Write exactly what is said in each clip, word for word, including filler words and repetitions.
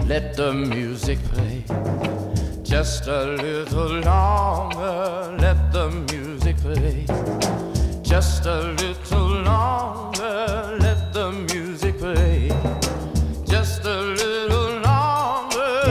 let the music play. Just a little longer, let the music play. Just a little longer, let the music play. Just a little longer,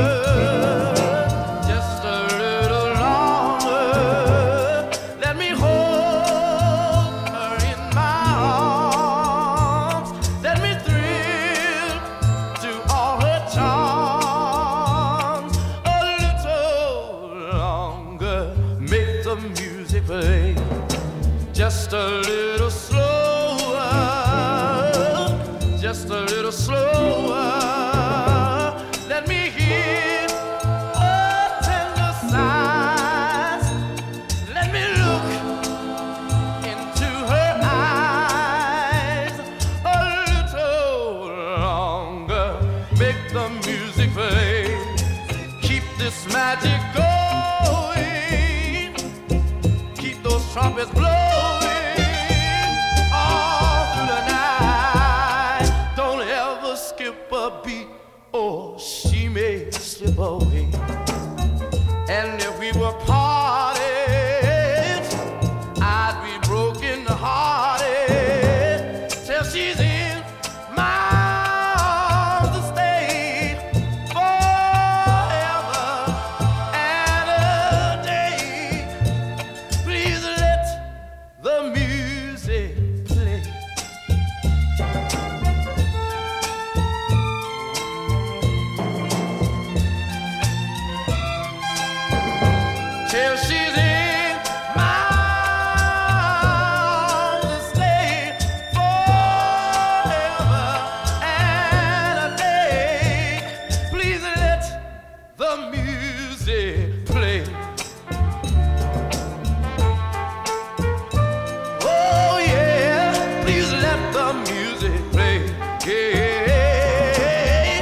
just a little longer. Let me hold her in my arms. Let me thrill to all her charms. A little longer, make the music play. Just a little slower, just a little slower. Let me hear her tender sighs. Let me look into her eyes. A little longer, make the music play. Keep this magic going. Keep those trumpets blowing. Or she may slip away. And if we were parted, I'd be broken hearted till she's in my arms to stay forever and a day. Please let the music play. Till she's in my arms to stay forever and a day. Please let the music play. Oh yeah, please let the music play. Yeah.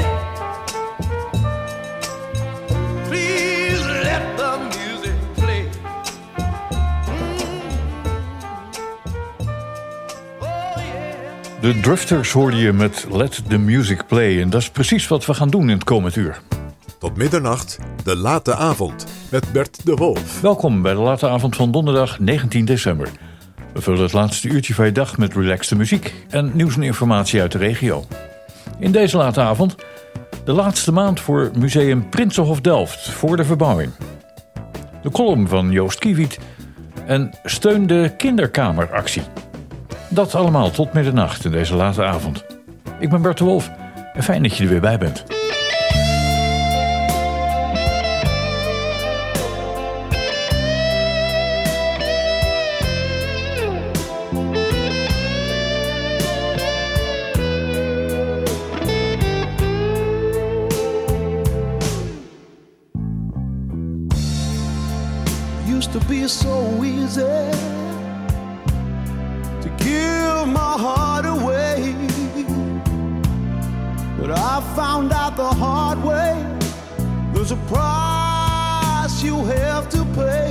Please let the music. De Drifters hoorde je met Let the Music Play. En dat is precies wat we gaan doen in het komend uur. Tot middernacht, de late avond met Bert de Wolf. Welkom bij de late avond van donderdag negentien december. We vullen het laatste uurtje van je dag met relaxte muziek en nieuws en informatie uit de regio. In deze late avond de laatste maand voor Museum Prinsenhof Delft voor de verbouwing. De column van Joost Kiewiet en steun de kinderkameractie. Dat allemaal tot middernacht in deze late avond. Ik ben Bert de Wolf en fijn dat je er weer bij bent. Used to be so easy to give my heart away, but I found out the hard way. There's a price you have to pay.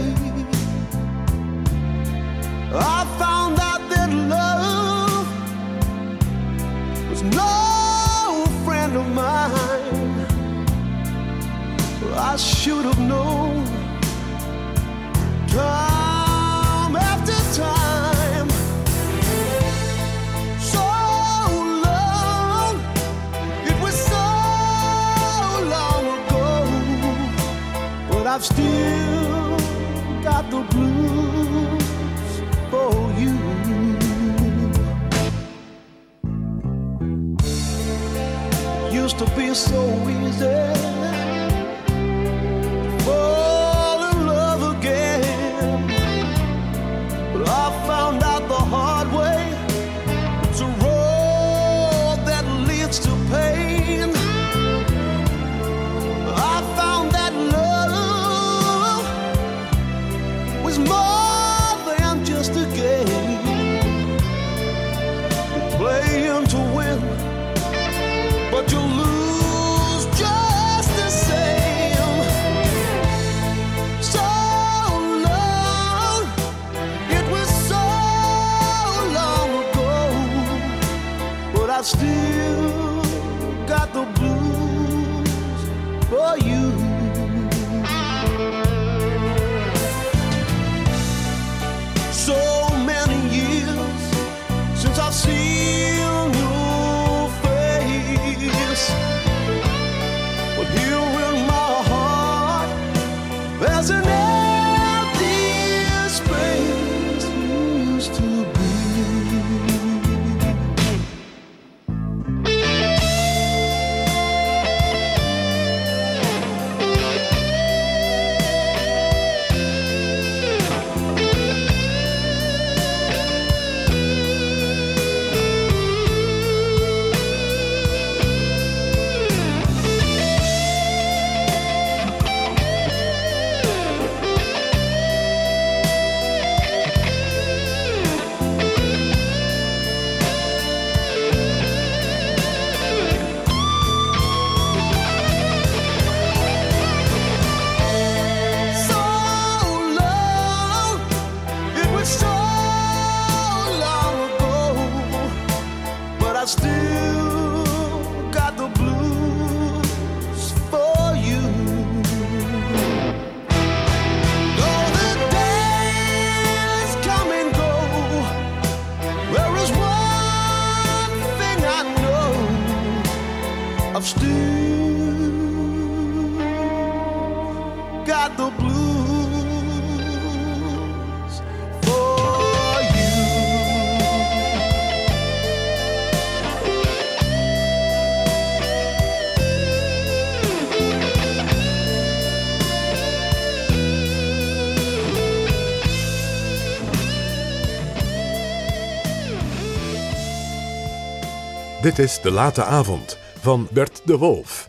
I found out that love was no friend of mine. I should have known time after time. So long, it was so long ago, but I've still got the blues for you. Used to be so easy fall in love again, but I found out the hard way. It's a road that leads to pain. I found that love was more than just a game. You're playing to win, but you lose just the same. write the blues for you. Dit is De Late Avond van Bert de Wolf.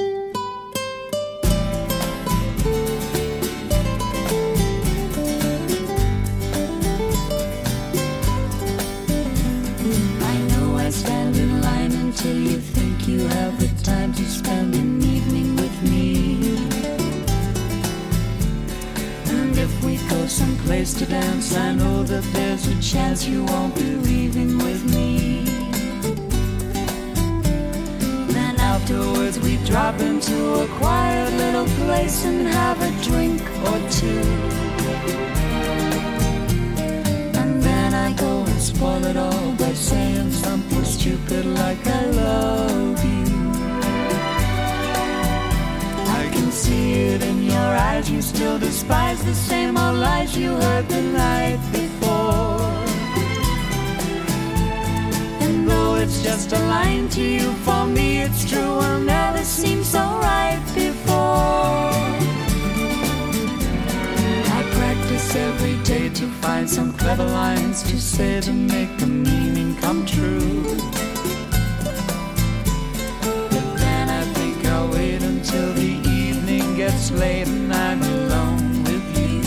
To dance, I know that there's a chance you won't be leaving with me. Then afterwards we drop into a quiet little place and have a drink or two. And then I go and spoil it all by saying something stupid like I love you. I can see it in your eyes, you still despise the same old lies you heard the night before. And though it's just a line to you, for me it's true, will never seem so right before. I practice every day to find some clever lines to say to make the meaning come true. But then I think I'll wait until the gets late and I'm alone with you.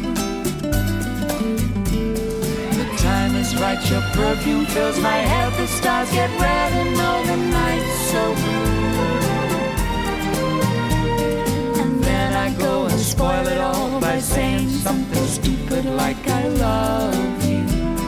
The time is right, your perfume fills my head, the stars get red and all the night's so blue. And then I go and spoil it all by saying something stupid like I love you.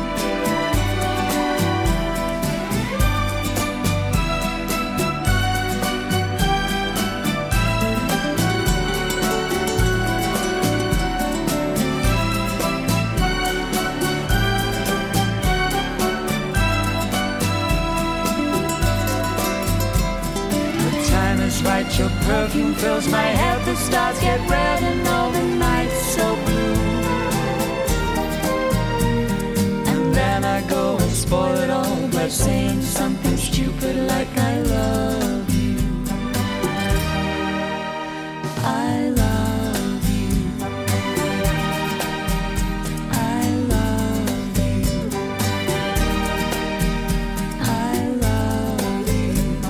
Right, your perfume fills my head, the stars get red and all the night's so blue. And then I go and spoil it all by saying something stupid like I love you. I love you. I love you. I love you.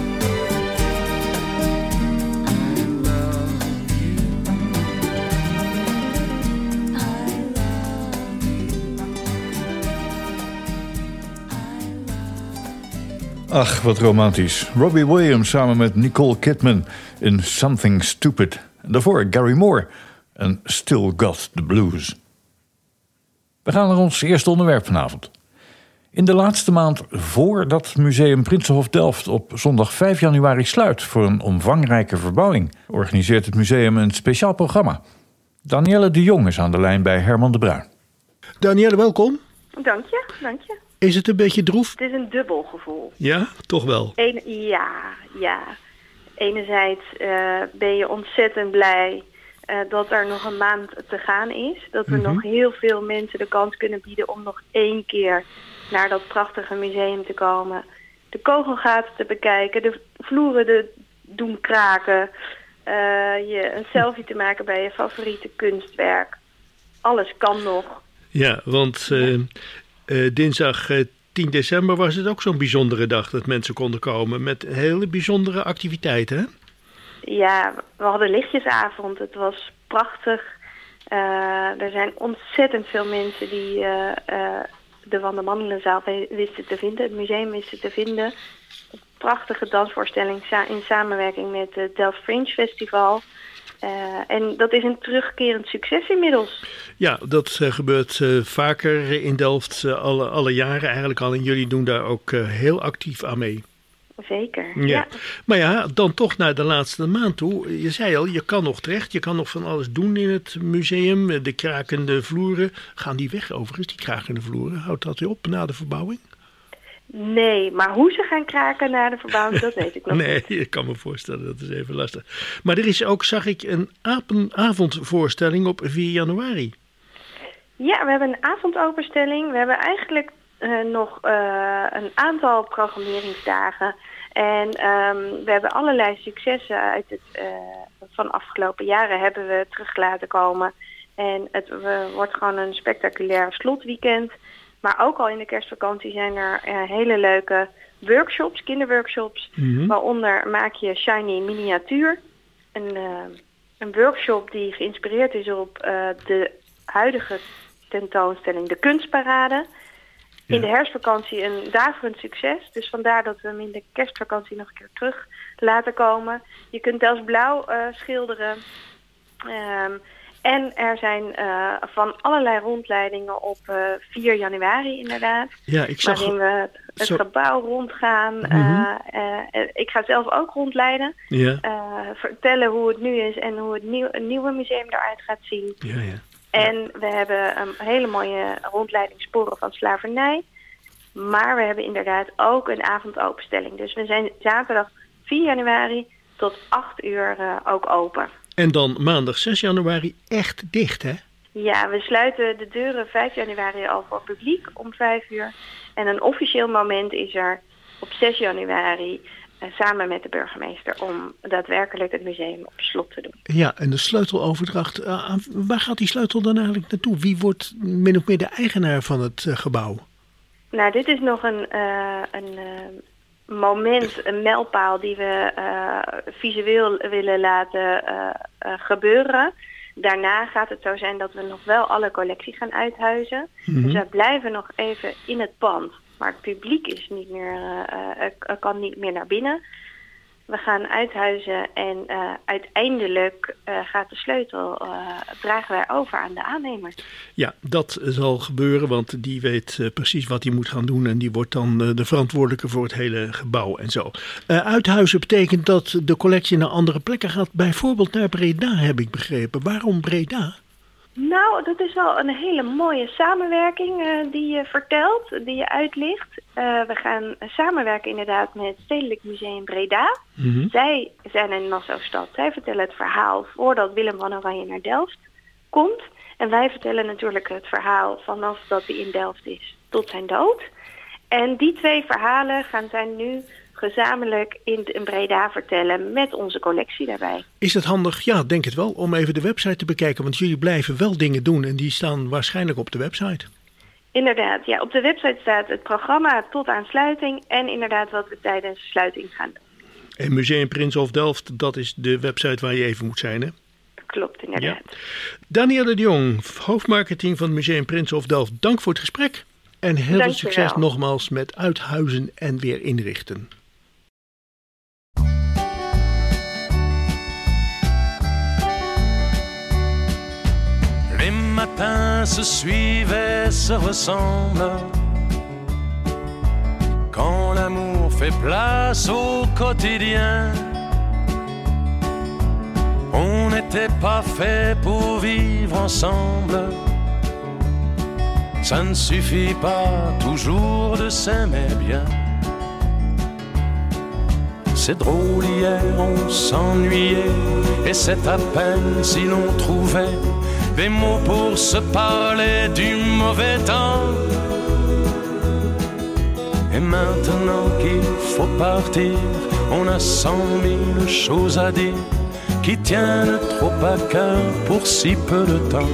Ach, wat romantisch. Robbie Williams samen met Nicole Kidman in Something Stupid. En daarvoor Gary Moore en Still Got the Blues. We gaan naar ons eerste onderwerp vanavond. In de laatste maand voordat Museum Prinsenhof Delft op zondag vijf januari sluit voor een omvangrijke verbouwing, organiseert het museum een speciaal programma. Danielle de Jong is aan de lijn bij Herman de Bruin. Danielle, welkom. Dank je, dank je. Is het een beetje droef? Het is een dubbel gevoel. Ja, toch wel? Eén, ja, ja. Enerzijds uh, ben je ontzettend blij uh, dat er nog een maand te gaan is. Dat we mm-hmm. nog heel veel mensen de kans kunnen bieden om nog één keer naar dat prachtige museum te komen. De kogelgaten te bekijken, de vloeren te doen kraken. Uh, je een selfie te maken bij je favoriete kunstwerk. Alles kan nog. Ja, want uh, uh, dinsdag uh, tien december was het ook zo'n bijzondere dag dat mensen konden komen met hele bijzondere activiteiten, hè? Ja, we hadden lichtjesavond. Het was prachtig. Uh, er zijn ontzettend veel mensen die uh, uh, de Van der Mandelenzaal wisten te vinden, het museum wisten te vinden. Een prachtige dansvoorstelling in samenwerking met het Delft Fringe Festival. Uh, en dat is een terugkerend succes inmiddels. Ja, dat uh, gebeurt uh, vaker in Delft, uh, alle, alle jaren eigenlijk al. En jullie doen daar ook uh, heel actief aan mee. Zeker, ja. ja. Maar ja, dan toch naar de laatste maand toe. Je zei al, je kan nog terecht. Je kan nog van alles doen in het museum. De krakende vloeren. Gaan die weg overigens, die krakende vloeren? Houdt dat weer op na de verbouwing? Nee, maar hoe ze gaan kraken na de verbouwing, dat weet ik nog Nee, niet. ik kan me voorstellen, dat is even lastig. Maar er is ook, zag ik, een apenavondvoorstelling op vier januari. Ja, we hebben een avondopenstelling. We hebben eigenlijk uh, nog uh, een aantal programmeringsdagen. En um, we hebben allerlei successen uit het uh, van afgelopen jaren hebben we terug laten komen. En het we, wordt gewoon een spectaculair slotweekend. Maar ook al in de kerstvakantie zijn er uh, hele leuke workshops, kinderworkshops. Mm-hmm. Waaronder maak je Shiny Miniatuur. Een, uh, een workshop die geïnspireerd is op uh, de huidige tentoonstelling De Kunstparade. Ja. In de herfstvakantie een daverend succes. Dus vandaar dat we hem in de kerstvakantie nog een keer terug laten komen. Je kunt zelfs blauw uh, schilderen. Um, en er zijn uh, van allerlei rondleidingen op uh, vier januari inderdaad. Ja, ik zag... Waarin we het Zo... gebouw rondgaan. Mm-hmm. uh, uh, ik ga zelf ook rondleiden. Ja. Uh, vertellen hoe het nu is en hoe het nieuw, een nieuwe museum eruit gaat zien. Ja, ja. En we hebben een hele mooie rondleiding Sporen van Slavernij. Maar we hebben inderdaad ook een avondopenstelling. Dus we zijn zaterdag vier januari tot acht uur uh, ook open. En dan maandag zes januari echt dicht, hè? Ja, we sluiten de deuren vijf januari al voor publiek om vijf uur. En een officieel moment is er op zes januari... Uh, samen met de burgemeester om daadwerkelijk het museum op slot te doen. Ja, en de sleuteloverdracht, uh, waar gaat die sleutel dan eigenlijk naartoe? Wie wordt min of meer de eigenaar van het uh, gebouw? Nou, dit is nog een, uh, een uh, moment, een mijlpaal die we uh, visueel willen laten uh, uh, gebeuren. Daarna gaat het zo zijn dat we nog wel alle collectie gaan uithuizen. Mm-hmm. Dus we blijven nog even in het pand. Maar het publiek is niet meer, uh, uh, kan niet meer naar binnen. We gaan uithuizen en uh, uiteindelijk uh, gaat de sleutel, uh, dragen wij over aan de aannemer. Ja, dat zal gebeuren, want die weet uh, precies wat hij moet gaan doen. En die wordt dan uh, de verantwoordelijke voor het hele gebouw en zo. Uh, uithuizen betekent dat de collectie naar andere plekken gaat. Bijvoorbeeld naar Breda, heb ik begrepen. Waarom Breda? Nou, dat is wel een hele mooie samenwerking uh, die je vertelt, die je uitlicht. Uh, we gaan samenwerken inderdaad met het Stedelijk Museum Breda. Mm-hmm. Zij zijn in Nassau-stad. Zij vertellen het verhaal voordat Willem van Oranje naar Delft komt. En wij vertellen natuurlijk het verhaal vanaf dat hij in Delft is tot zijn dood. En die twee verhalen gaan zij nu gezamenlijk in, in Breda vertellen met onze collectie daarbij. Is het handig? Ja, denk het wel, om even de website te bekijken. Want jullie blijven wel dingen doen en die staan waarschijnlijk op de website. Inderdaad, ja. Op de website staat het programma tot aan sluiting en inderdaad wat we tijdens de sluiting gaan doen. En Museum Prinsenhof Delft, dat is de website waar je even moet zijn, hè? Klopt, inderdaad. Ja. Danielle de Jong, hoofdmarketing van het Museum Prinsenhof Delft. Dank voor het gesprek en heel veel succes nogmaals met uithuizen en weer inrichten. Les matins se suivent, se ressemblent. Quand l'amour fait place au quotidien, on n'était pas fait pour vivre ensemble. Ça ne suffit pas toujours de s'aimer bien. C'est drôle, hier on s'ennuyait, et c'est à peine si l'on trouvait des mots pour se parler du mauvais temps. Et maintenant qu'il faut partir, on a cent mille choses à dire qui tiennent trop à cœur pour si peu de temps.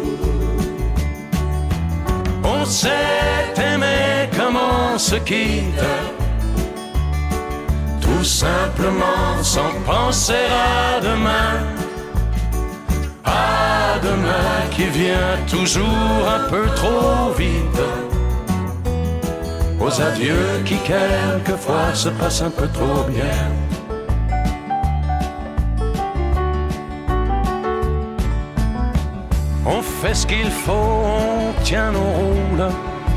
On s'est aimé comme on se quitte, tout simplement sans penser à demain. À demain qui vient toujours un peu trop vite, aux adieux qui quelquefois se passent un peu trop bien. On fait ce qu'il faut, on tient nos rôles,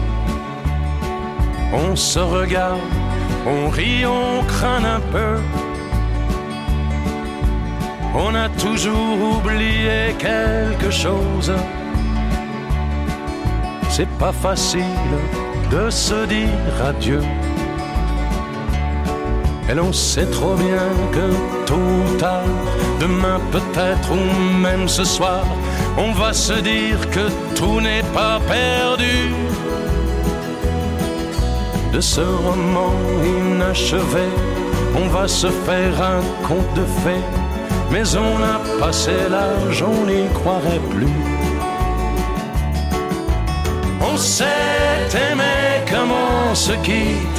on se regarde, on rit, on craint un peu. On a toujours oublié quelque chose. C'est pas facile de se dire adieu. Et l'on sait trop bien que tôt ou tard, demain peut-être ou même ce soir, on va se dire que tout n'est pas perdu. De ce roman inachevé, on va se faire un conte de fées, mais on a passé l'âge, on n'y croirait plus. On s'est aimé comme on se quitte,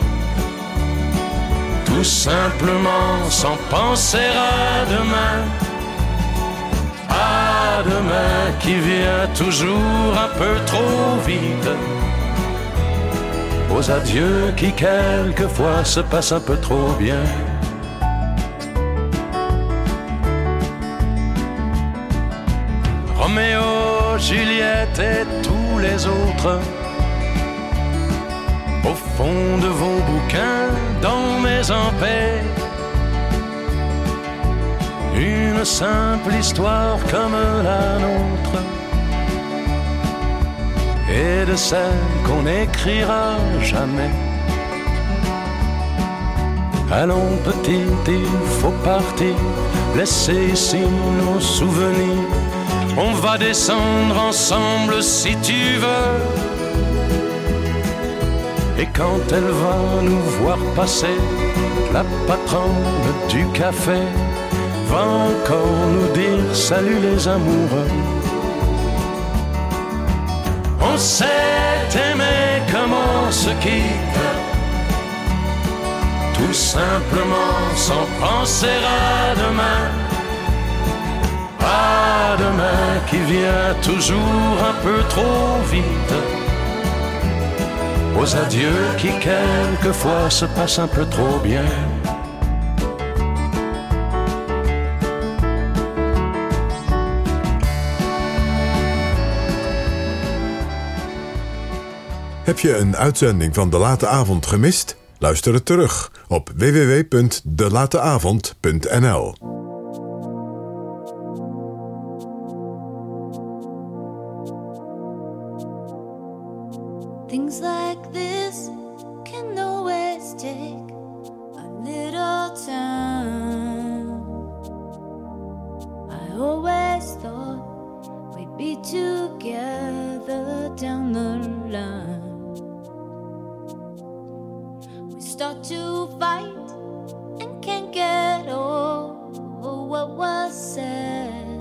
tout simplement sans penser à demain. À demain qui vient toujours un peu trop vite. Aux adieux qui quelquefois se passent un peu trop bien. Roméo, Juliette et tous les autres, au fond de vos bouquins, dans mes empais, une simple histoire comme la nôtre, et de celle qu'on n'écrira jamais. Allons petite, il faut partir, laisser ici nos souvenirs. On va descendre ensemble si tu veux. Et quand elle va nous voir passer, la patronne du café va encore nous dire salut les amoureux. On s'est aimé comme on se quitte, tout simplement sans penser à demain. À demain qui vient toujours un peu trop vite. Aux adieux qui quelquefois se passent un peu trop bien. Heb je een uitzending van De Late Avond gemist? Luister het terug op w w w punt de late avond punt n l. Things like this can always take a little time. I always thought we'd be together down the line. We start to fight and can't get over what was said.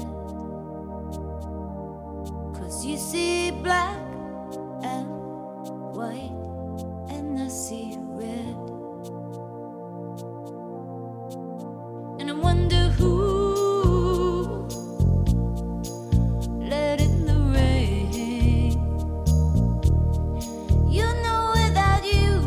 'Cause you see black and white and I see red, and I wonder who let in the rain. You know without you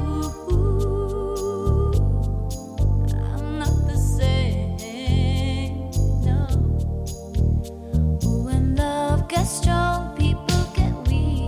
I'm not the same, no. When love gets strong, people get weak.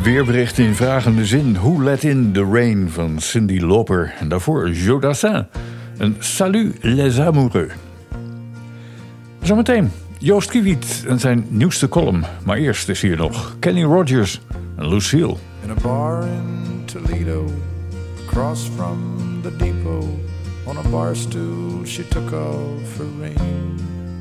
weerbericht in vragende zin. Who Let In The Rain van Cyndi Lauper. En daarvoor Joe Dassin. Een Salut les amoureux. Zometeen Joost Kiewiet en zijn nieuwste column. Maar eerst is hier nog Kenny Rogers en Lucille. In a bar in Toledo, across from the depot, on a bar stool she took off her ring.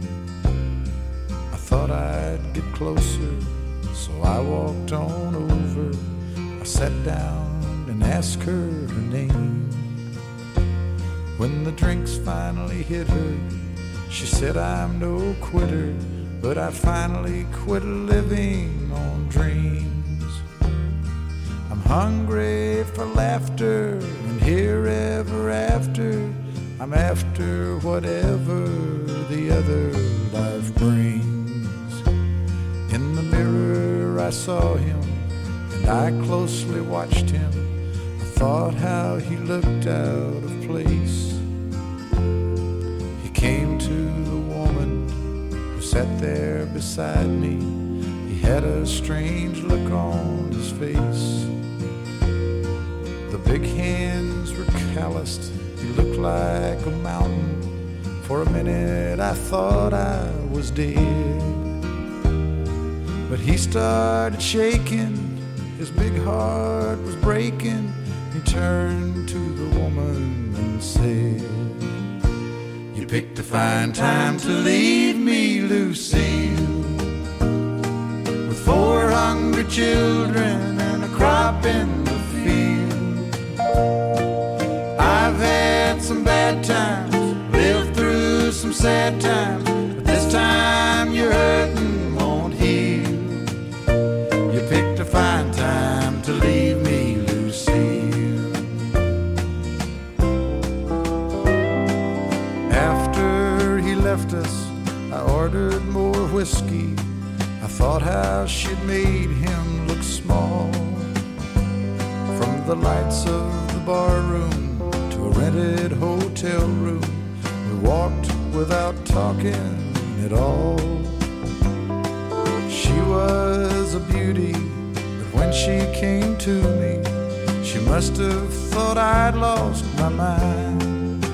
I thought I'd get closer, so I walked on over. I sat down and asked her her name. When the drinks finally hit her, she said I'm no quitter, but I finally quit living on dreams. I'm hungry for laughter and here ever after. I'm after whatever the other life brings. In the mirror I saw him and I closely watched him. I thought how he looked out of place. He came to the woman who sat there beside me. He had a strange look on his face. The big hands were calloused. He looked like a mountain. For a minute I thought I was dead. But he started shaking. His big heart was breaking. He turned to the woman and said, "You picked a fine time to leave me, Lucille, with four hungry children and a crop in the field. I've had some bad times, lived through some sad times, but this time you're hurting won't heal. You picked a fine time to leave me, Lucille." After he left us, I ordered more whiskey. I thought how she'd made him look small. From the lights of the bar room to a rented hotel room, we walked without talking at all. She was a beauty, but when she came to me, she must have thought I'd lost my mind.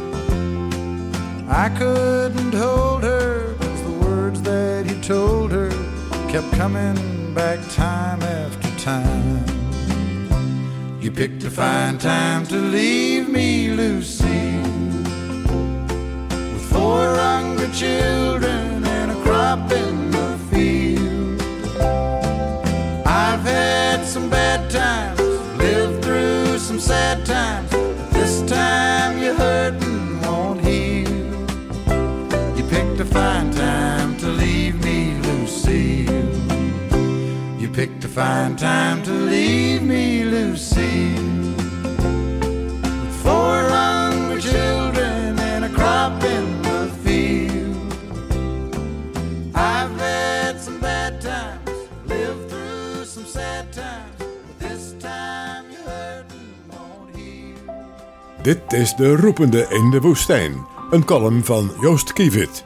I couldn't hold her, 'cause the words that he told her kept coming back time after time. You picked a fine time to leave me, Lucille, with four hungry children and a crop in the field. I've had some bad times, lived through some sad times, but this time you're hurting won't heal. You picked a fine time to leave me, Lucille. You picked a fine time to leave me, Lucille, with four hungry children and a crop in the field. I've had some bad times, lived through some sad times, but this time you're hurting won't heal. Dit is De Roepende in de Woestijn. Een column van Joost Kiewiet.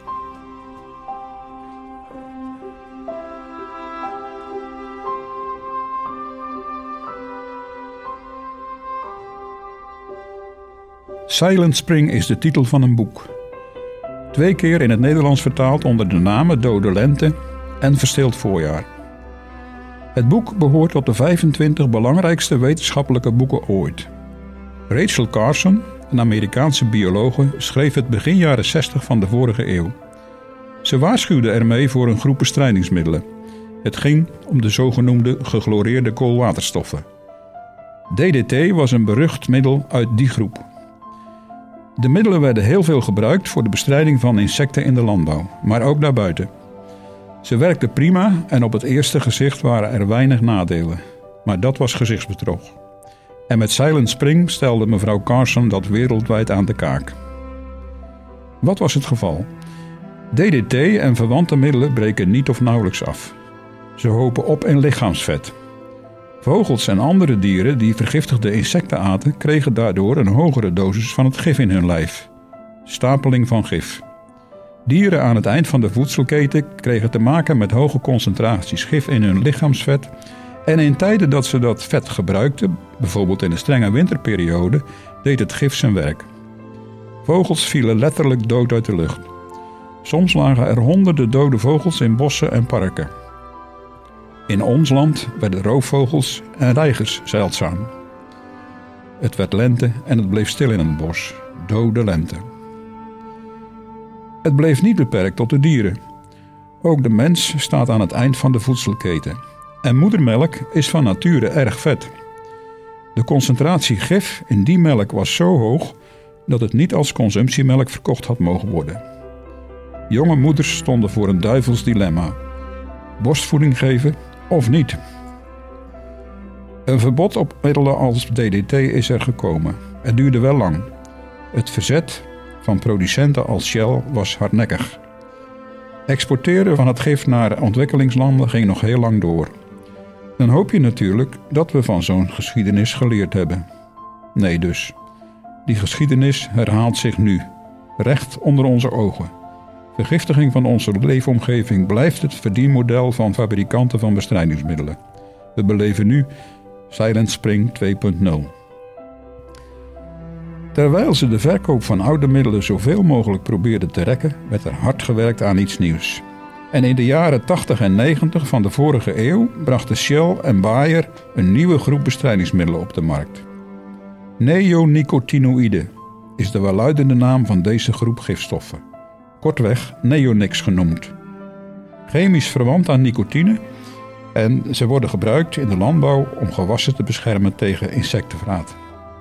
Silent Spring is de titel van een boek. Twee keer in het Nederlands vertaald onder de namen Dode Lente en Verstild Voorjaar. Het boek behoort tot de vijfentwintig belangrijkste wetenschappelijke boeken ooit. Rachel Carson, een Amerikaanse biologe, schreef het begin jaren zestig van de vorige eeuw. Ze waarschuwde ermee voor een groep bestrijdingsmiddelen. Het ging om de zogenoemde gechloreerde koolwaterstoffen. D D T was een berucht middel uit die groep. De middelen werden heel veel gebruikt voor de bestrijding van insecten in de landbouw, maar ook daarbuiten. Ze werkten prima en op het eerste gezicht waren er weinig nadelen. Maar dat was gezichtsbedrog. En met Silent Spring stelde mevrouw Carson dat wereldwijd aan de kaak. Wat was het geval? D D T en verwante middelen breken niet of nauwelijks af. Ze hopen op in lichaamsvet. Vogels en andere dieren die vergiftigde insecten aten, kregen daardoor een hogere dosis van het gif in hun lijf. Stapeling van gif. Dieren aan het eind van de voedselketen kregen te maken met hoge concentraties gif in hun lichaamsvet En in tijden dat ze dat vet gebruikten, bijvoorbeeld in een strenge winterperiode, deed het gif zijn werk. Vogels vielen letterlijk dood uit de lucht. Soms lagen er honderden dode vogels in bossen en parken. In ons land werden roofvogels en reigers zeldzaam. Het werd lente en het bleef stil in het bos. Dode lente. Het bleef niet beperkt tot de dieren. Ook de mens staat aan het eind van de voedselketen. En moedermelk is van nature erg vet. De concentratie gif in die melk was zo hoog dat het niet als consumptiemelk verkocht had mogen worden. Jonge moeders stonden voor een duivels dilemma. Borstvoeding geven of niet? Een verbod op middelen als D D T is er gekomen. Het duurde wel lang. Het verzet van producenten als Shell was hardnekkig. Exporteren van het gif naar ontwikkelingslanden ging nog heel lang door. Dan hoop je natuurlijk dat we van zo'n geschiedenis geleerd hebben. Nee dus. Die geschiedenis herhaalt zich nu. Recht onder onze ogen. Vergiftiging van onze leefomgeving blijft het verdienmodel van fabrikanten van bestrijdingsmiddelen. We beleven nu Silent Spring twee punt nul. Terwijl ze de verkoop van oude middelen zoveel mogelijk probeerden te rekken, werd er hard gewerkt aan iets nieuws. En in de jaren tachtig en negentig van de vorige eeuw brachten Shell en Bayer een nieuwe groep bestrijdingsmiddelen op de markt. Neonicotinoïden is de welluidende naam van deze groep gifstoffen. Kortweg neonics genoemd. Chemisch verwant aan nicotine en ze worden gebruikt in de landbouw om gewassen te beschermen tegen insectenvraat.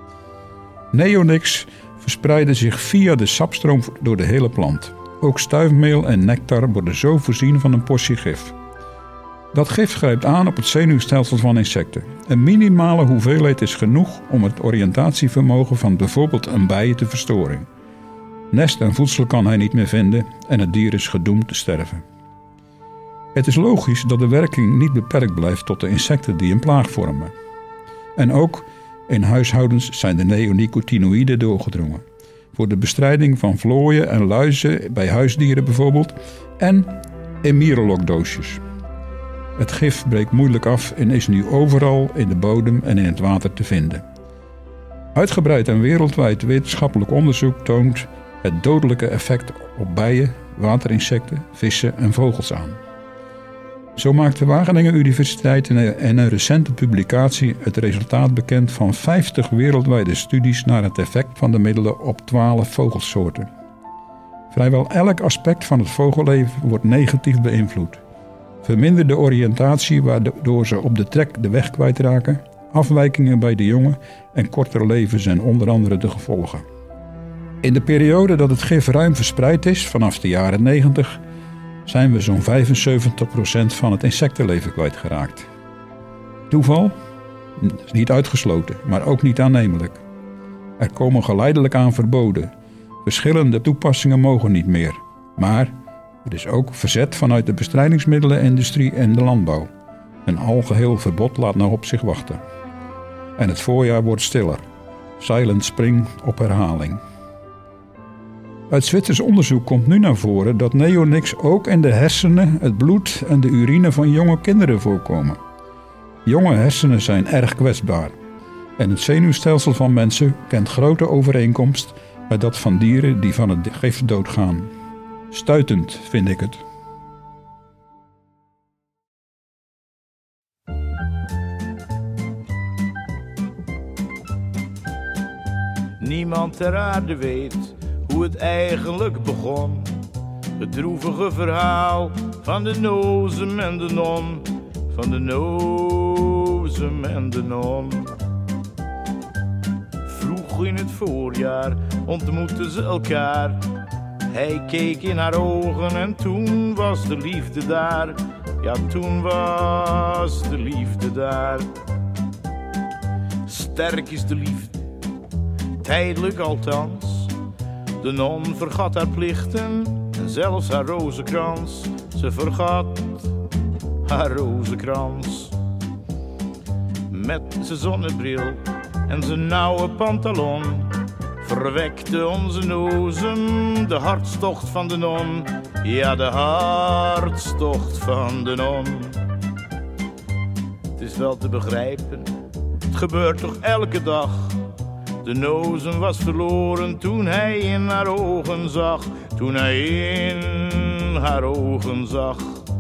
Neonics verspreiden zich via de sapstroom door de hele plant. Ook stuifmeel en nectar worden zo voorzien van een portie gif. Dat gif grijpt aan op het zenuwstelsel van insecten. Een minimale hoeveelheid is genoeg om het oriëntatievermogen van bijvoorbeeld een bij te verstoren. Nest en voedsel kan hij niet meer vinden en het dier is gedoemd te sterven. Het is logisch dat de werking niet beperkt blijft tot de insecten die een plaag vormen. En ook in huishoudens zijn de neonicotinoïden doorgedrongen. Voor de bestrijding van vlooien en luizen bij huisdieren bijvoorbeeld en in mierolokdoosjes. Het gif breekt moeilijk af en is nu overal in de bodem en in het water te vinden. Uitgebreid en wereldwijd wetenschappelijk onderzoek toont het dodelijke effect op bijen, waterinsecten, vissen en vogels aan. Zo maakt de Wageningen Universiteit in een recente publicatie het resultaat bekend van vijftig wereldwijde studies naar het effect van de middelen op twaalf vogelsoorten. Vrijwel elk aspect van het vogelleven wordt negatief beïnvloed. Verminderde oriëntatie waardoor ze op de trek de weg kwijtraken, afwijkingen bij de jongen en korter leven zijn onder andere de gevolgen. In de periode dat het gif ruim verspreid is, vanaf de jaren negentig, zijn we zo'n vijfenzeventig procent van het insectenleven kwijtgeraakt. Toeval? Niet uitgesloten, maar ook niet aannemelijk. Er komen geleidelijk aan verboden. Verschillende toepassingen mogen niet meer. Maar er is ook verzet vanuit de bestrijdingsmiddelenindustrie en de landbouw. Een algeheel verbod laat nog op zich wachten. En het voorjaar wordt stiller. Silent Spring op herhaling. Uit Zwitsers onderzoek komt nu naar voren dat neonics ook in de hersenen, het bloed en de urine van jonge kinderen voorkomen. Jonge hersenen zijn erg kwetsbaar. En het zenuwstelsel van mensen kent grote overeenkomst met dat van dieren die van het gif doodgaan. Stuitend vind ik het. Niemand ter aarde weet hoe het eigenlijk begon. Het droevige verhaal van de nozem en de non. Van de nozem en de non. Vroeg in het voorjaar ontmoetten ze elkaar. Hij keek in haar ogen en toen was de liefde daar. Ja, toen was de liefde daar. Sterk is de liefde, tijdelijk althans. De non vergat haar plichten en zelfs haar rozenkrans. Ze vergat haar rozenkrans. Met zijn zonnebril en zijn nauwe pantalon verwekte onze nozem de hartstocht van de non. Ja, de hartstocht van de non. het is wel te begrijpen. Het gebeurt toch elke dag. De nozem was verloren toen hij in haar ogen zag. Toen hij in haar ogen zag.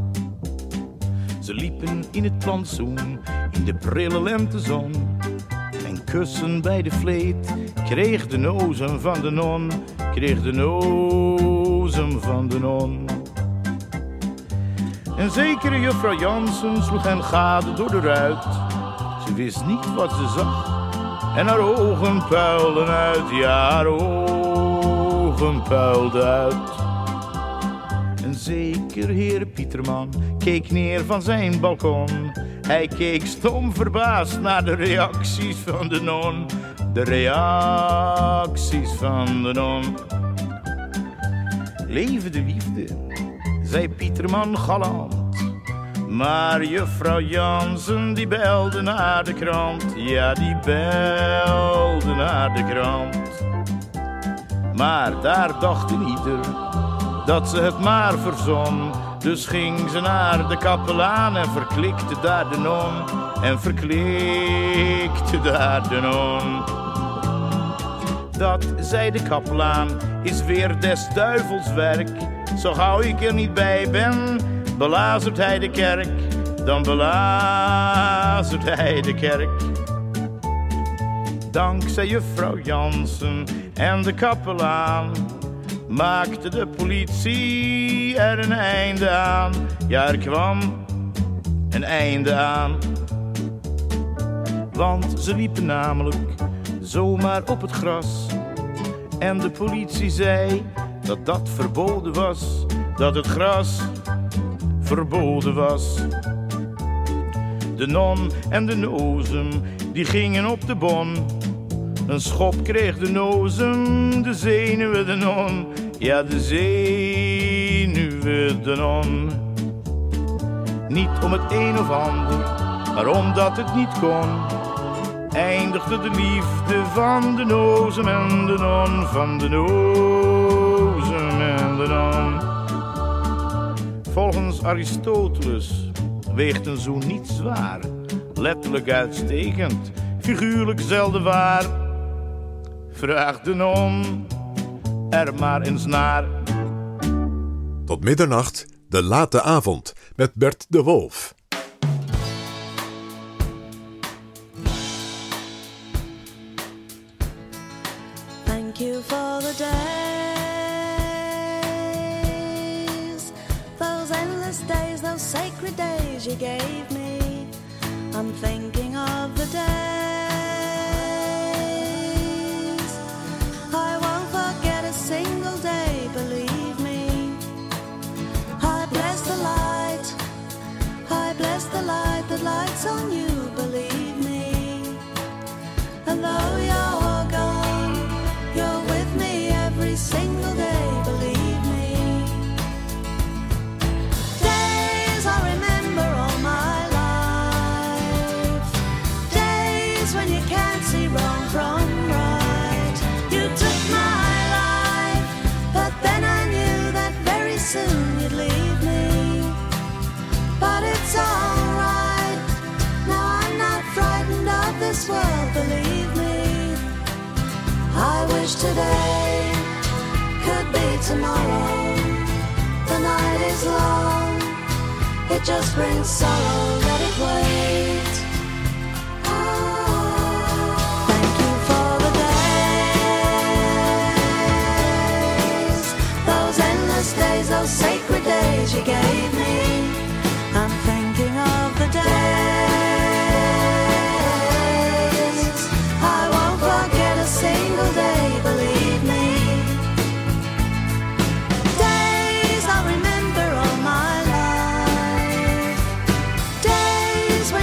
Ze liepen in het plantsoen, in de prille lentezon. En kussen bij de vleet kreeg de nozem van de non. Kreeg de nozem van de non. En zekere juffrouw Jansen sloeg hen gade door de ruit. Ze wist niet wat ze zag. En haar ogen puilden uit, ja, haar ogen puilden uit. En zeker heer Pieterman keek neer van zijn balkon. Hij keek stom verbaasd naar de reacties van de non. De reacties van de non. Leven de liefde, zei Pieterman galant. Maar juffrouw Jansen die belde naar de krant. Ja, die belde naar de krant. Maar daar dacht een ieder dat ze het maar verzon. Dus ging ze naar de kapelaan en verklikte daar de non. En verklikte daar de non. Dat, zei de kapelaan, is weer des duivels werk. Zo gauw ik er niet bij ben, belazert hij de kerk. Dan belazert hij de kerk. Dankzij juffrouw Jansen en de kapelaan maakte de politie er een einde aan. Ja, er kwam een einde aan. Want ze liepen namelijk zomaar op het gras. En de politie zei dat dat verboden was. Dat het gras verboden was. De non en de nozem, die gingen op de bon. Een schop kreeg de nozem, de zenuwen de non. Ja, de zenuwen de non. Niet om het een of ander, maar omdat het niet kon, eindigde de liefde van de nozem en de non. Van de nozem en de non. Volgens Aristoteles weegt een zoen niet zwaar. Letterlijk uitstekend, figuurlijk zelden waar. Vraag de non er maar eens naar. Tot middernacht, de late avond met Bert de Wolf. Thank you for the days, those endless days, those sacred days you gave me. I'm thinking of the days I won't forget a single day, believe me. I bless the light, I bless the light that lights on you, believe me. And though you're gone, you're with me every single day, believe me. Days I remember all my life, days when you can't see wrong from right. You took my life, but then I knew that very soon you'd leave me. But it's alright, now I'm not frightened of this world, believe me. I wish today could be tomorrow. The night is long, it just brings sorrow, let it wait. Thank you for the days, those endless days, those sacred days you gave me. I'm thinking of the days I won't forget a single day, believe me. Days I remember all my life, days when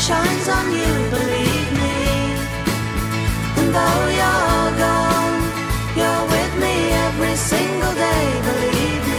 shines on you, believe me. And though you're gone, you're with me every single day, believe me.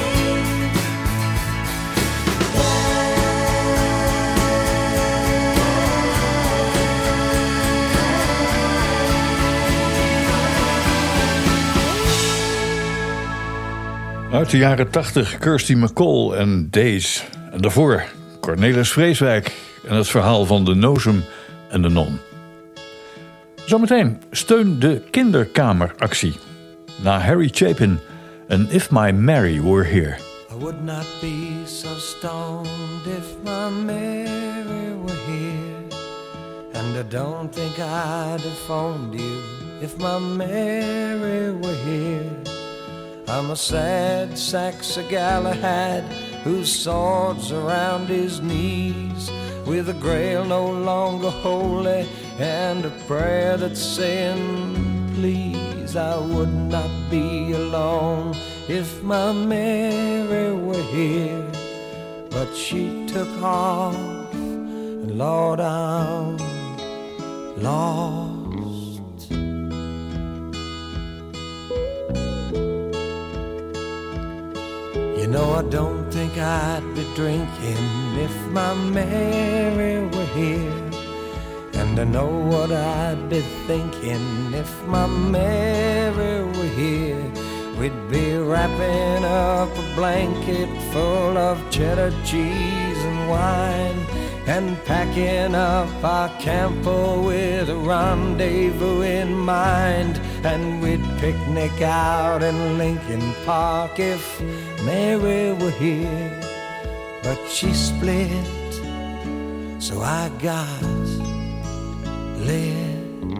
Uit de jaren tachtig, Kirsty MacColl en Days. En daarvoor Cornelis Vreeswijk en het verhaal van de Nozem en de Non. Zometeen steun de kinderkameractie. Na Harry Chapin en If My Mary Were Here. I would not be so stoned if my Mary were here. And I don't think I'd have phoned you if my Mary were here. I'm a sad Saxon Galahad whose sword's around his knees, with a grail no longer holy and a prayer that's saying please. I would not be alone if my Mary were here, but she took off and Lord, I'm lost. You know, I don't think I'd be drinking if my Mary were here. And I know what I'd be thinking if my Mary were here. We'd be wrapping up a blanket full of cheddar cheese and wine, and packing up our camper with a rendezvous in mind. And we'd picnic out in Lincoln Park if Mary were here. But she split, so I got lit.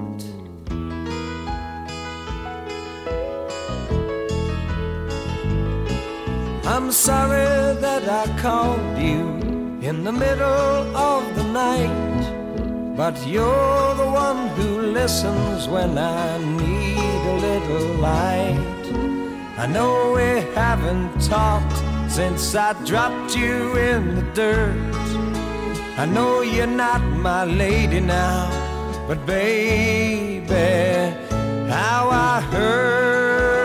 I'm sorry that I called you in the middle of the night, but you're the one who listens when I need a little light. I know we haven't talked since I dropped you in the dirt. I know you're not my lady now, but baby, how I hurt.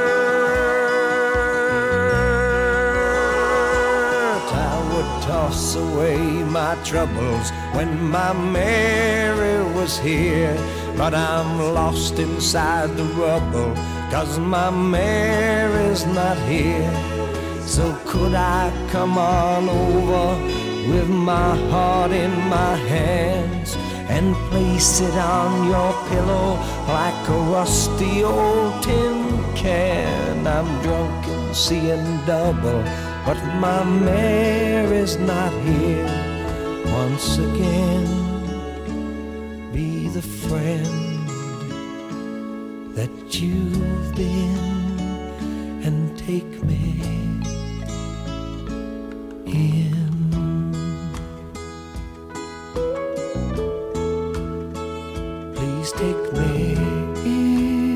Toss away my troubles when my Mary was here, but I'm lost inside the rubble 'cause my Mary's not here. So could I come on over with my heart in my hands and place it on your pillow like a rusty old tin can? I'm drunk and seeing double, but my Mary's not here. Once again, be the friend that you've been and take me in. Please take me in.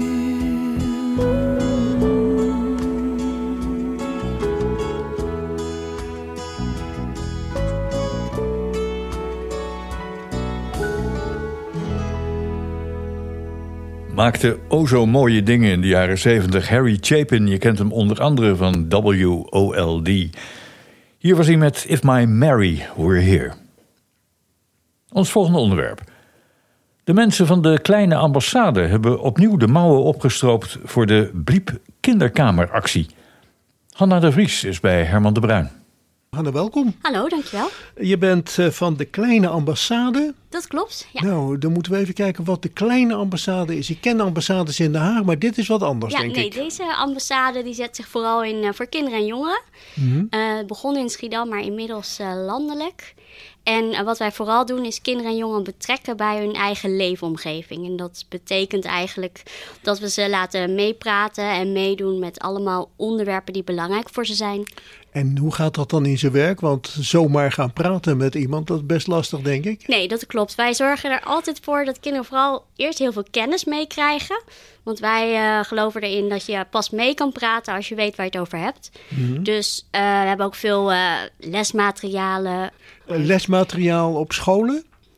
Maakte o zo mooie dingen in de jaren zeventig. Harry Chapin, je kent hem onder andere van W O L D. Hier was hij met If My Mary Were Here. Ons volgende onderwerp. De mensen van de kleine ambassade hebben opnieuw de mouwen opgestroopt voor de Bliep kinderkameractie. Hanna de Vries is bij Herman de Bruin. Hanna, welkom. Hallo, dankjewel. Je bent uh, van de kleine ambassade. Dat klopt, ja. Nou, dan moeten we even kijken wat de kleine ambassade is. Ik ken ambassades in Den Haag, maar dit is wat anders, ja, denk nee, ik. Ja, nee, deze ambassade die zet zich vooral in uh, voor kinderen en jongeren. Mm-hmm. Uh, het begon in Schiedam, maar inmiddels uh, landelijk. En uh, wat wij vooral doen is kinderen en jongeren betrekken bij hun eigen leefomgeving. En dat betekent eigenlijk dat we ze laten meepraten en meedoen met allemaal onderwerpen die belangrijk voor ze zijn. En hoe gaat dat dan in zijn werk? Want zomaar gaan praten met iemand, dat is best lastig, denk ik. Nee, dat klopt. Wij zorgen er altijd voor dat kinderen vooral eerst heel veel kennis meekrijgen. Want wij uh, geloven erin dat je pas mee kan praten als je weet waar je het over hebt. Mm-hmm. Dus uh, we hebben ook veel uh, lesmaterialen. Uh, lesmateriaal op scholen?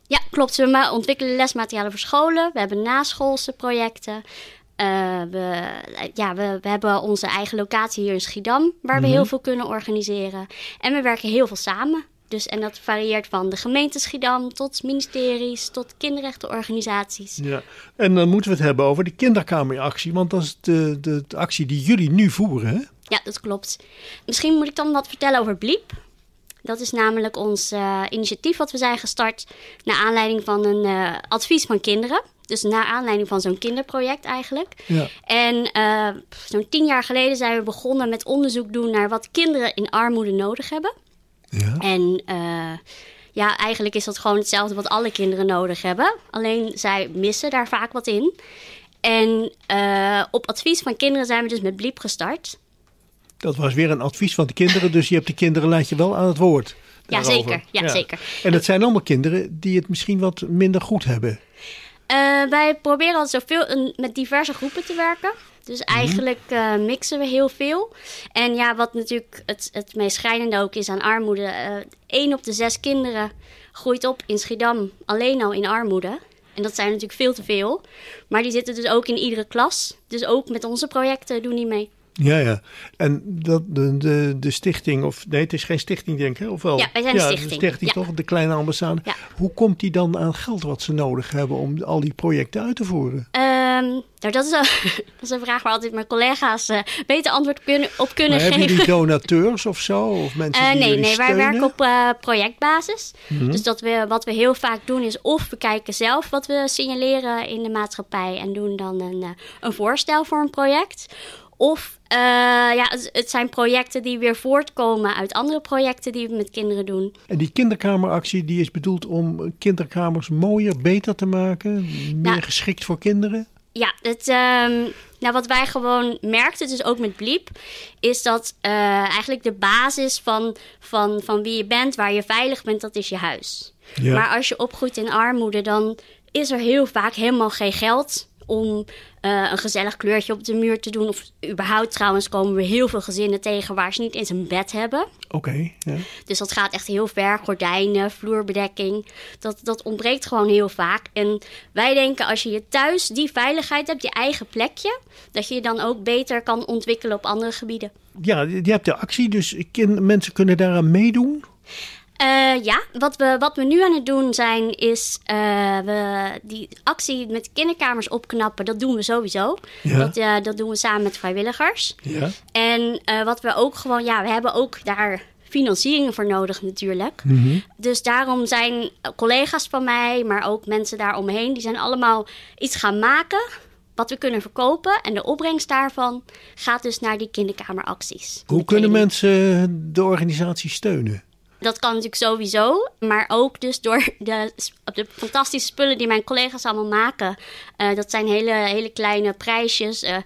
Ja, klopt. We ma- ontwikkelen lesmaterialen voor scholen. We hebben naschoolse projecten. Uh, we, ja, we, we hebben onze eigen locatie hier in Schiedam, waar mm-hmm. we heel veel kunnen organiseren. En we werken heel veel samen. Dus, en dat varieert van de gemeente Schiedam tot ministeries, tot kinderrechtenorganisaties. Ja, en dan moeten we het hebben over de kinderkameractie, want dat is de, de, de actie die jullie nu voeren, hè? Ja, dat klopt. Misschien moet ik dan wat vertellen over Bliep. Dat is namelijk ons uh, initiatief wat we zijn gestart naar aanleiding van een uh, advies van kinderen. Dus naar aanleiding van zo'n kinderproject eigenlijk. Ja. En uh, zo'n tien jaar geleden zijn we begonnen met onderzoek doen naar wat kinderen in armoede nodig hebben. Ja. En uh, ja, eigenlijk is dat gewoon hetzelfde wat alle kinderen nodig hebben. Alleen zij missen daar vaak wat in. En uh, op advies van kinderen zijn we dus met Bliep gestart. Dat was weer een advies van de kinderen, dus je hebt de kinderen laat je wel aan het woord. Ja, zeker. Ja, ja, zeker. En het zijn allemaal kinderen die het misschien wat minder goed hebben. Uh, wij proberen al zoveel uh, met diverse groepen te werken. Dus eigenlijk uh, mixen we heel veel. En ja, wat natuurlijk het, het meest schrijnende ook is aan armoede. Uh, één op de zes kinderen groeit op in Schiedam alleen al in armoede. En dat zijn natuurlijk veel te veel. Maar die zitten dus ook in iedere klas. Dus ook met onze projecten doen die mee. Ja, ja. En dat, de, de, de stichting, of nee, het is geen stichting denk ik, of wel? Ja, wij zijn ja, een stichting. De stichting ja. toch, de kleine ambassade. Ja. Hoe komt die dan aan geld wat ze nodig hebben om al die projecten uit te voeren? Um, nou, dat, is een, dat is een vraag waar altijd mijn collega's uh, beter antwoord kunnen, op kunnen maar geven. Hebben jullie donateurs of zo? Of mensen uh, die nee, nee, steunen? wij werken op uh, projectbasis. Mm-hmm. Dus dat we, wat we heel vaak doen is of we kijken zelf wat we signaleren in de maatschappij en doen dan een, uh, een voorstel voor een project. Of uh, ja, het, het zijn projecten die weer voortkomen uit andere projecten die we met kinderen doen. En die kinderkameractie die is bedoeld om kinderkamers mooier, beter te maken? Meer nou, geschikt voor kinderen? Ja, het, um, nou wat wij gewoon merkten, dus ook met Bliep, is dat uh, eigenlijk de basis van, van, van wie je bent, waar je veilig bent, dat is je huis. Ja. Maar als je opgroeit in armoede, dan is er heel vaak helemaal geen geld om uh, een gezellig kleurtje op de muur te doen. Of überhaupt trouwens komen we heel veel gezinnen tegen waar ze niet eens een bed hebben. Oké. Okay, ja. Dus dat gaat echt heel ver. Gordijnen, vloerbedekking. Dat, dat ontbreekt gewoon heel vaak. En wij denken als je je thuis die veiligheid hebt, je eigen plekje, dat je je dan ook beter kan ontwikkelen op andere gebieden. Ja, je hebt de actie, dus kind, mensen kunnen daaraan meedoen. Uh, ja, wat we, wat we nu aan het doen zijn, is uh, we die actie met kinderkamers opknappen. Dat doen we sowieso. Ja. Dat, uh, dat doen we samen met vrijwilligers. Ja. En uh, wat we ook gewoon, ja, we hebben ook daar financiering voor nodig natuurlijk. Mm-hmm. Dus daarom zijn collega's van mij, maar ook mensen daaromheen, die zijn allemaal iets gaan maken wat we kunnen verkopen. En de opbrengst daarvan gaat dus naar die kinderkameracties. Hoe kunnen mensen de organisatie steunen? Dat kan natuurlijk sowieso, maar ook dus door de, de fantastische spullen die mijn collega's allemaal maken. Uh, dat zijn hele, hele kleine prijsjes, uh,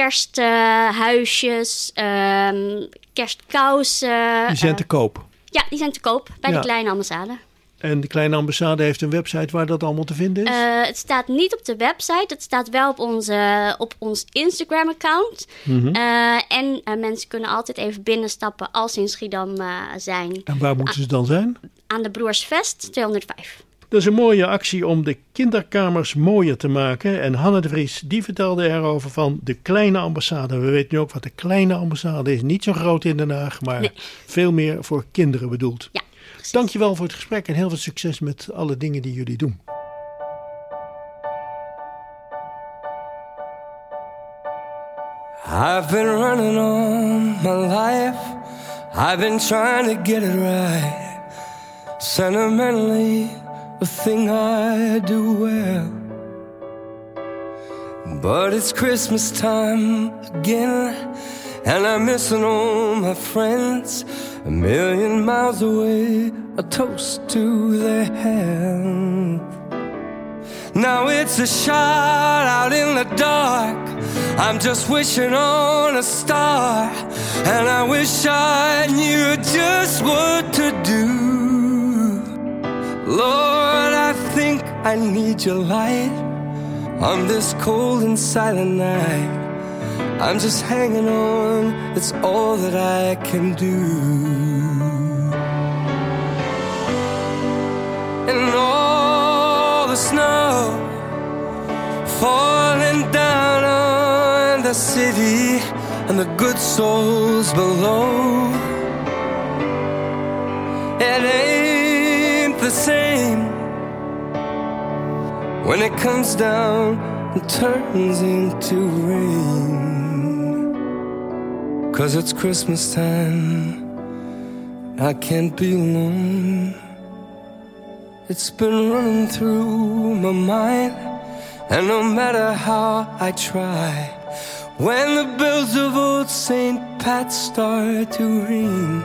kersthuisjes, uh, um, kerstkousen. Die zijn uh, te koop? Ja, die zijn te koop bij ja. de kleine ambassade. En de kleine ambassade heeft een website waar dat allemaal te vinden is? Uh, het staat niet op de website. Het staat wel op, onze, op ons Instagram-account. Mm-hmm. Uh, en uh, mensen kunnen altijd even binnenstappen als ze in Schiedam uh, zijn. En waar moeten ze dan zijn? Aan de Broersvest tweehonderdvijf. Dat is een mooie actie om de kinderkamers mooier te maken. En Hanne de Vries, die vertelde erover van de kleine ambassade. We weten nu ook wat de kleine ambassade is. Niet zo groot in Den Haag, maar nee. veel meer voor kinderen bedoeld. Ja. Dankjewel voor het gesprek en heel veel succes met alle dingen die jullie doen. I've been running on my life. I've been trying to get it right. Sentimentally, a thing I do well. But it's Christmas time again, and I'm missing all my friends. A million miles away, a toast to their health. Now it's a shot out in the dark. I'm just wishing on a star, and I wish I knew just what to do. Lord, I think I need your light on this cold and silent night. I'm just hanging on, it's all that I can do. And all the city and the good souls below. It ain't the same when it comes down and turns into rain. 'Cause it's Christmas time, I can't be alone. It's been running through my mind, and no matter how I try, when the bells of old Saint Pat start to ring,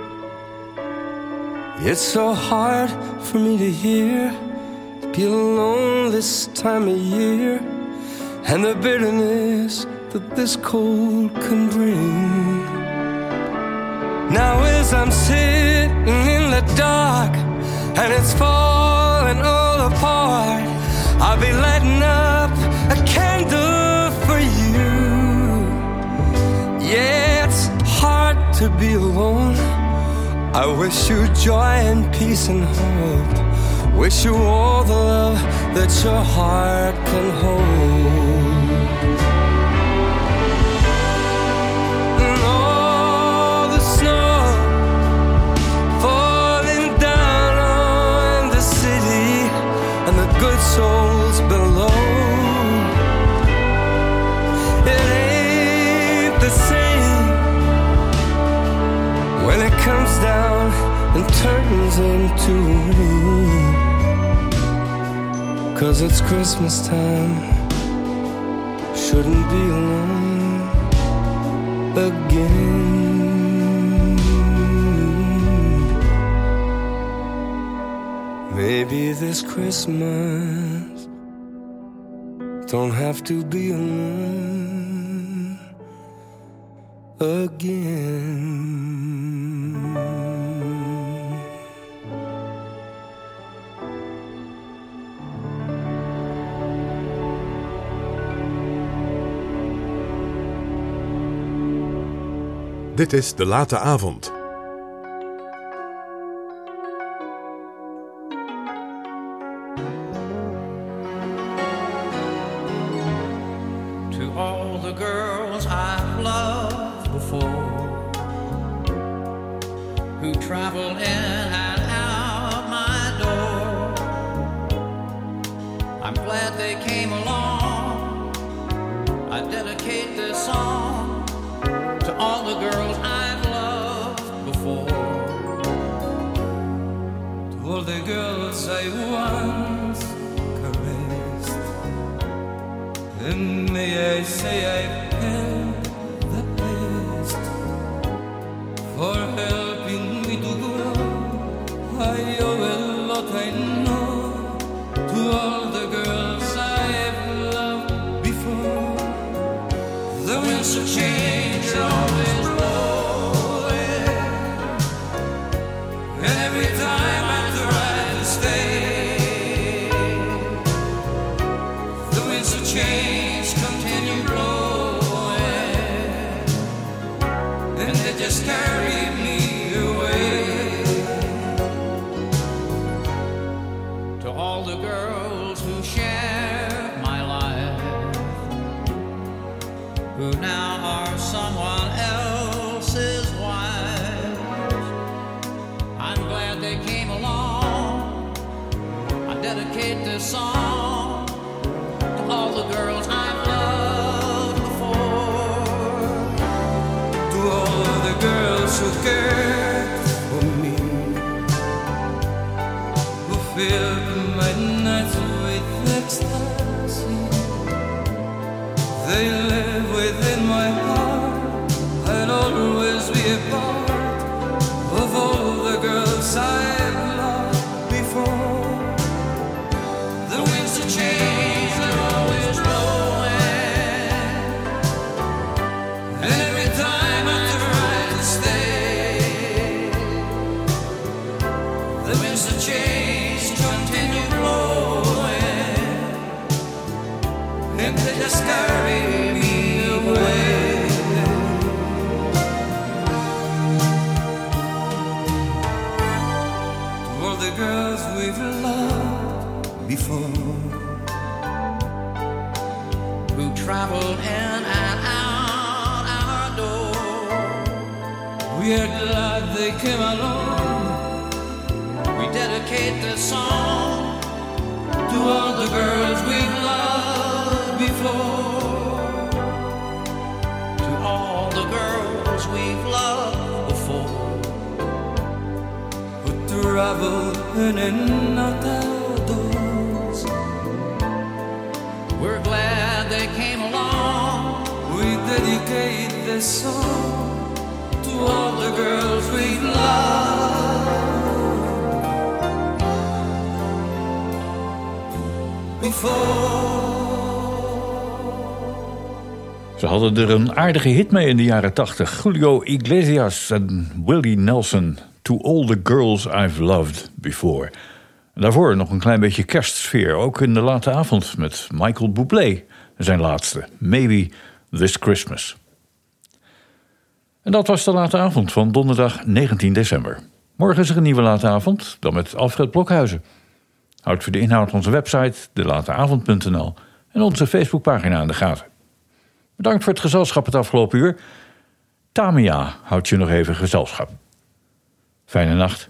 it's so hard for me to hear, to be alone this time of year, and the bitterness that this cold can bring. Now as I'm sitting in the dark and it's falling all apart, I'll be lighting up a candle for you. Yeah, it's hard to be alone. I wish you joy and peace and hope. Wish you all the love that your heart can hold. And all the snow falling down on the city and the good souls below. It ain't the same when it comes down and turns into rain. 'Cause it's Christmas time, shouldn't be alone again. Maybe this Christmas don't have to be alone again. Dit is De Late Avond. To all the girls I've loved before, who travel in and out my door, I'm glad they came along. I dedicate this song to all the girls I've loved before. To all the girls I once caressed, and may I say I've had the best for helping me to grow. I owe a lot, I know, to all the girls I've loved before. The winds of change are always blowing, and every time I try to stay, the winds of change continue blowing, and they just carry me away. To all the girls who share my life, who now are someone else's wives, I'm glad they came along. I dedicate this song to all the girls I've loved before. To all the girls who cared for me, who filled my nights with ecstasy. They live within my heart. I'll always be a part of all the girls I've loved before. The winds of change are always blowing, And every time I try to stay, the winds of change continue blowing, and they just carry me away. To all the girls we've loved before, who travel in and out we're glad they came along. We dedicate this song to all the girls we've loved before. To all the girls we've loved before. Who travel in and out outdoors. We're glad they came along. We dedicate this song to all the girls we've loved before. Ze hadden er een aardige hit mee in de jaren tachtig. Julio Iglesias en Willie Nelson. To all the girls I've loved before. En daarvoor nog een klein beetje kerstsfeer. Ook in de late avond met Michael Bublé. Zijn laatste. Maybe This Christmas. En dat was de late avond van donderdag negentien december. Morgen is er een nieuwe late avond, dan met Alfred Blokhuizen. Houd voor de inhoud onze website, de lateavond punt n l en onze Facebookpagina in de gaten. Bedankt voor het gezelschap het afgelopen uur. Tamia houdt je nog even gezelschap. Fijne nacht.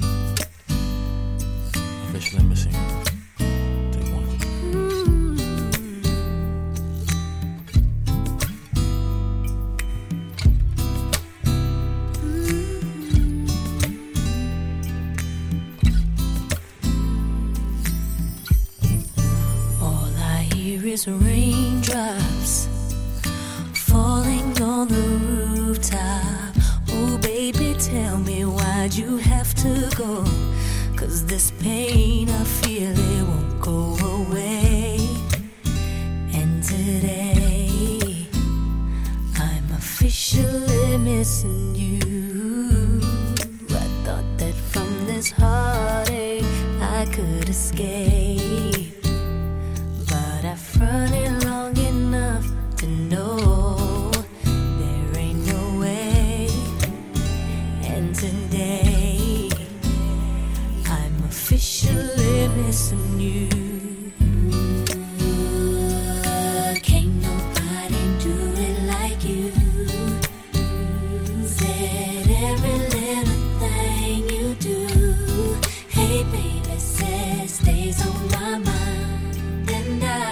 Is raindrops falling on the rooftop. Oh baby, tell me why'd you have to go? 'Cause this pain I feel, it won't go away. And today I'm officially missing you. I thought that from this heartache I could escape, I've run it long enough to know there ain't no way. And today I'm officially missing you. Can't nobody do it like you. Said every little thing you do. Hey baby, says stays on my mind. And I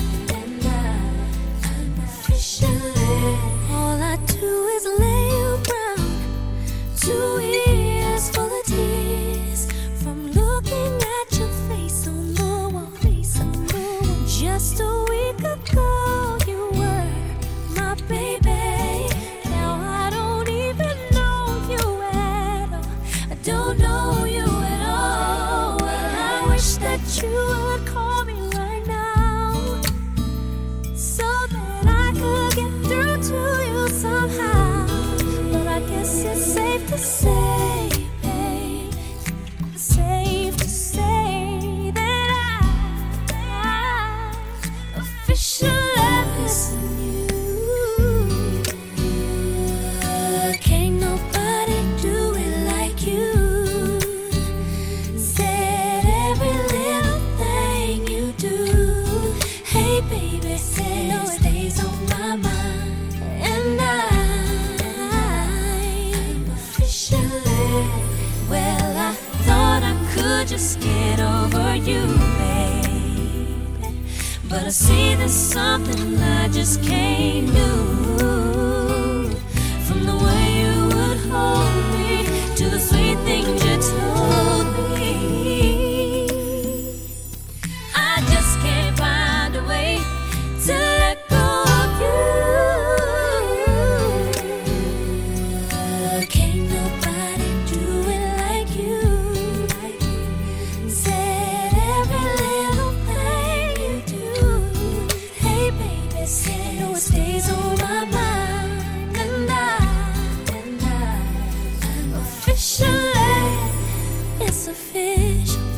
all I do is lay you down, two ears full of tears from looking at your face on the wall. Face on the wall. Just a week ago you were my baby. Now I don't even know you at all. I don't know you at all. Well, I wish that you would call me right now, so that I could get through to you somehow. But I guess it's safe to say, babe, safe to say that I, I officially missing you. Can't nobody do it like you. Said every little thing you do. Hey baby, say it stays on my mind. And I, I'm officially, well, I thought I could just get over you, babe, but I see there's something I just can't do. From the way you would hold me to the sweet things you told me, I just can't find a way to let go of you. Can't nobody do it like you. Said every little thing you do. Hey baby, say no, it stays on my mind. And I, and I, I'm officially, it's official.